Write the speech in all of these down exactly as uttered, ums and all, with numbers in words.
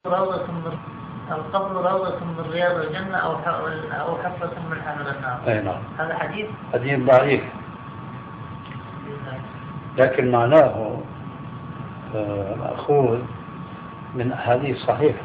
روضة من القبر روضة من رياض الجنة أو أو حفرة من حفر النار. أي نعم. هذا حديث حديث ضعيف، لكن معناه مأخوذ من أحاديث صحيحة،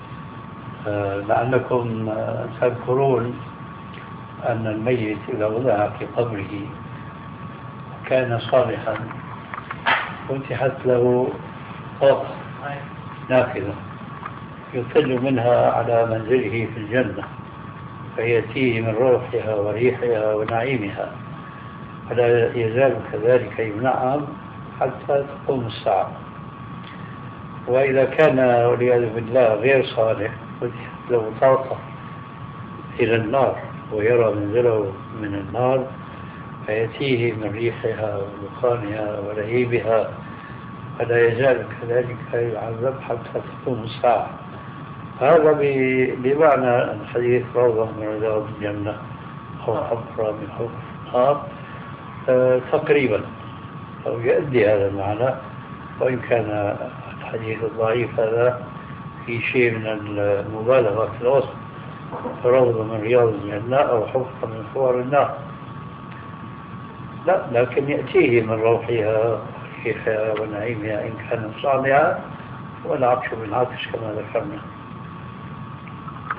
لعلكم تذكرون أن الميت إذا وضع في قبره كان صالحا فتحت له طاقة نافذة يطل منها على منزله في الجنة فيأتيه من روحها وريحها ونعيمها، فلا يزال كذلك ينعم حتى تقوم الساعة. وإذا كان والعياذ بالله غير صالح فتحت له طاقة إلى النار ويرى منزله من النار فيأتيه من ريحها ودخانها ولهيبها، فلا يزال كذلك يعذب حتى تقوم الساعة. هذا بمعنى الحديث روضة من رياض الجنة أو حفرة من حفر النار أه تقريبا، أو يؤدي هذا المعنى، وإن كان الحديث الضعيف هذا في شيء من المبالغة في الوصف، روضة من رياض الجنة أو حفرة من حفر النار، لا، لكن يأتيه من روحها وريحها ونعيمها إن كان صالحا، والعطش بالعطش كما ذكرنا.